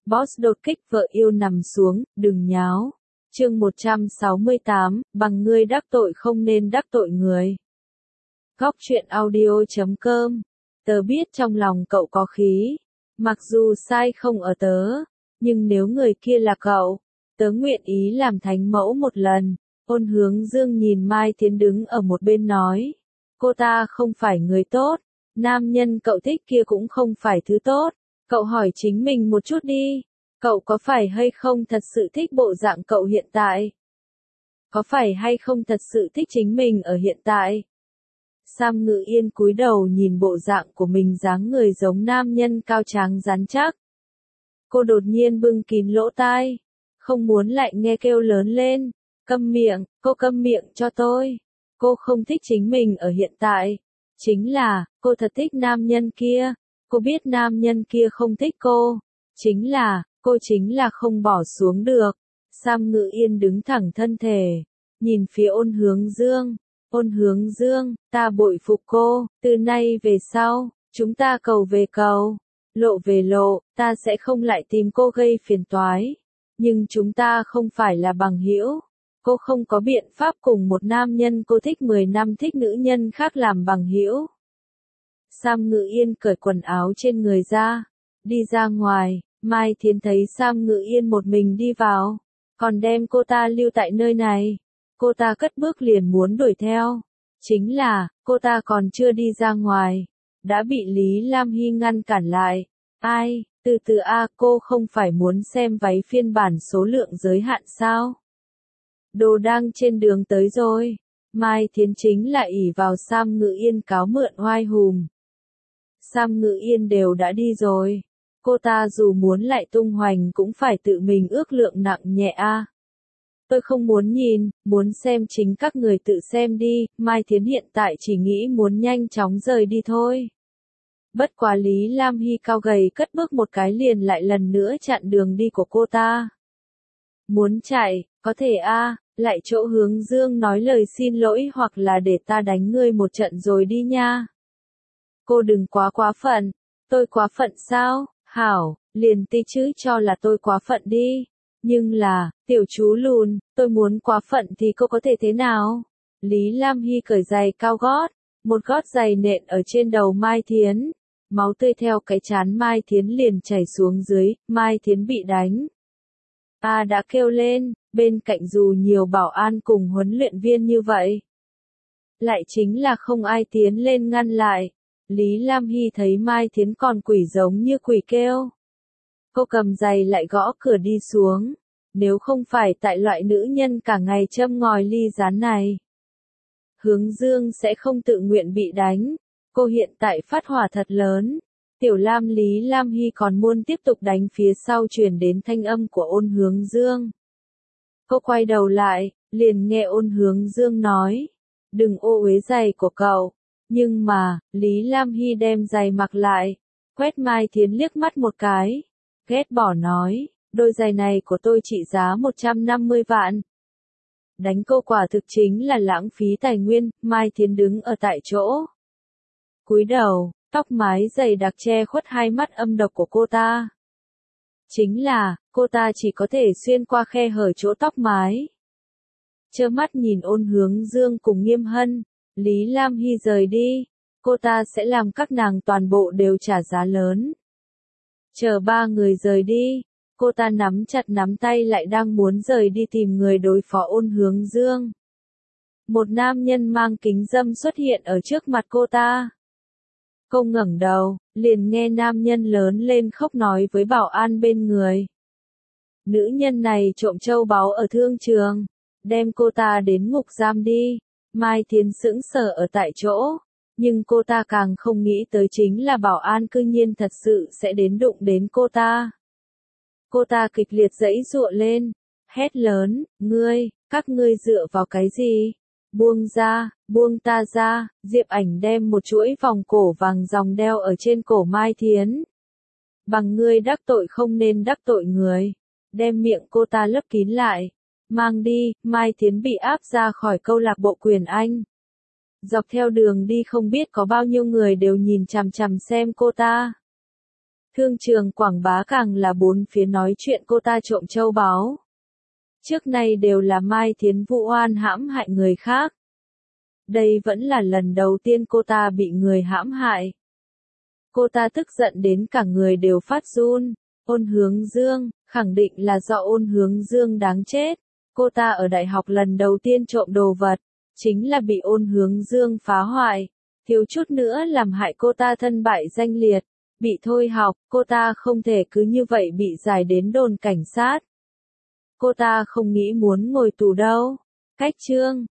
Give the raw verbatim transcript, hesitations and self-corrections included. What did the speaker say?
Boss đột kích vợ yêu nằm xuống, đừng nháo. Chương một trăm sáu mươi tám, bằng ngươi đắc tội không nên đắc tội người. Góc truyện audio chấm com. Tớ biết trong lòng cậu có khí. Mặc dù sai không ở tớ, nhưng nếu người kia là cậu, tớ nguyện ý làm thánh mẫu một lần. Ôn Hướng Dương nhìn Mai Thiến đứng ở một bên nói. Cô ta không phải người tốt, nam nhân cậu thích kia cũng không phải thứ tốt. Cậu hỏi chính mình một chút đi, cậu có phải hay không thật sự thích bộ dạng cậu hiện tại? Có phải hay không thật sự thích chính mình ở hiện tại? Sam Ngự Yên cúi đầu nhìn bộ dạng của mình dáng người giống nam nhân cao tráng rắn chắc. Cô đột nhiên bưng kín lỗ tai, không muốn lại nghe kêu lớn lên, câm miệng, cô câm miệng cho tôi. Cô không thích chính mình ở hiện tại, chính là, cô thật thích nam nhân kia. Cô biết nam nhân kia không thích cô, chính là, cô chính là không bỏ xuống được. Sam Ngự Yên đứng thẳng thân thể, nhìn phía Ôn Hướng Dương. Ôn Hướng Dương, ta bội phục cô, từ nay về sau, chúng ta cầu về cầu, lộ về lộ, ta sẽ không lại tìm cô gây phiền toái. Nhưng chúng ta không phải là bằng hữu. Cô không có biện pháp cùng một nam nhân cô thích mười năm thích nữ nhân khác làm bằng hữu. Sam Ngự Yên cởi quần áo trên người ra, đi ra ngoài. Mai Thiến thấy Sam Ngự Yên một mình đi vào, còn đem cô ta lưu tại nơi này. Cô ta cất bước liền muốn đuổi theo. Chính là, cô ta còn chưa đi ra ngoài, đã bị Lý Lam Hy ngăn cản lại. Ai, từ từ a, cô không phải muốn xem váy phiên bản số lượng giới hạn sao? Đồ đang trên đường tới rồi. Mai Thiến chính lại ỷ vào Sam Ngự Yên cáo mượn oai hùm. Sam Ngự Yên đều đã đi rồi. Cô ta dù muốn lại tung hoành cũng phải tự mình ước lượng nặng nhẹ a. Tôi không muốn nhìn, muốn xem chính các người tự xem đi. Mai Thiến hiện tại chỉ nghĩ muốn nhanh chóng rời đi thôi. Bất quá Lý Lam Hy cao gầy cất bước một cái liền lại lần nữa chặn đường đi của cô ta. Muốn chạy, có thể a, lại chỗ Hướng Dương nói lời xin lỗi hoặc là để ta đánh ngươi một trận rồi đi nha. Cô đừng quá quá phận. Tôi quá phận sao? Hảo, liền tí chứ cho là tôi quá phận đi. Nhưng là, tiểu chú lùn, tôi muốn quá phận thì cô có thể thế nào? Lý Lam Hy cởi giày cao gót, một gót giày nện ở trên đầu Mai Thiến. Máu tươi theo cái trán Mai Thiến liền chảy xuống dưới, Mai Thiến bị đánh. A đã kêu lên, bên cạnh dù nhiều bảo an cùng huấn luyện viên như vậy. Lại chính là không ai tiến lên ngăn lại. Lý Lam Hy thấy Mai Thiến còn quỷ giống như quỷ kêu. Cô cầm giày lại gõ cửa đi xuống. Nếu không phải tại loại nữ nhân cả ngày châm ngòi ly gián này, Hướng Dương sẽ không tự nguyện bị đánh. Cô hiện tại phát hỏa thật lớn. Tiểu Lam Lý Lam Hy còn muốn tiếp tục đánh, phía sau truyền đến thanh âm của Ôn Hướng Dương. Cô quay đầu lại, liền nghe Ôn Hướng Dương nói. Đừng ô uế giày của cậu. Nhưng mà, Lý Lam Hy đem giày mặc lại, quét Mai Thiến liếc mắt một cái, ghét bỏ nói, đôi giày này của tôi trị giá một trăm năm mươi vạn. Đánh cô quả thực chính là lãng phí tài nguyên. Mai Thiến đứng ở tại chỗ, cúi đầu, tóc mái dày đặc che khuất hai mắt âm độc của cô ta. Chính là, cô ta chỉ có thể xuyên qua khe hở chỗ tóc mái. Trơ mắt nhìn Ôn Hướng Dương cùng Nghiêm Hân, Lý Lam Hy rời đi, cô ta sẽ làm các nàng toàn bộ đều trả giá lớn. Chờ ba người rời đi, cô ta nắm chặt nắm tay lại đang muốn rời đi tìm người đối phó Ôn Hướng Dương. Một nam nhân mang kính râm xuất hiện ở trước mặt cô ta. Cô ngẩng đầu, liền nghe nam nhân lớn lên khóc nói với bảo an bên người. Nữ nhân này trộm châu báu ở thương trường, đem cô ta đến ngục giam đi. Mai Thiến sững sờ ở tại chỗ, nhưng cô ta càng không nghĩ tới chính là bảo an cư nhiên thật sự sẽ đến đụng đến cô ta. Cô ta kịch liệt giãy giụa lên, hét lớn, ngươi, các ngươi dựa vào cái gì? Buông ra, buông ta ra. Diệp Ảnh đem một chuỗi vòng cổ vàng ròng đeo ở trên cổ Mai Thiến. Bằng ngươi đắc tội không nên đắc tội người. Đem miệng cô ta lấp kín lại. Mang đi. Mai Thiến bị áp ra khỏi câu lạc bộ quyền Anh. Dọc theo đường đi không biết có bao nhiêu người đều nhìn chằm chằm xem cô ta. Thương trường quảng bá càng là bốn phía nói chuyện cô ta trộm châu báu. Trước nay đều là Mai Thiến Vũ oan hãm hại người khác. Đây vẫn là lần đầu tiên cô ta bị người hãm hại. Cô ta tức giận đến cả người đều phát run. Ôn Hướng Dương, khẳng định là do Ôn Hướng Dương đáng chết. Cô ta ở đại học lần đầu tiên trộm đồ vật, chính là bị Ôn Hướng Dương phá hoại, thiếu chút nữa làm hại cô ta thân bại danh liệt, bị thôi học, cô ta không thể cứ như vậy bị giải đến đồn cảnh sát. Cô ta không nghĩ muốn ngồi tù đâu. Cách chương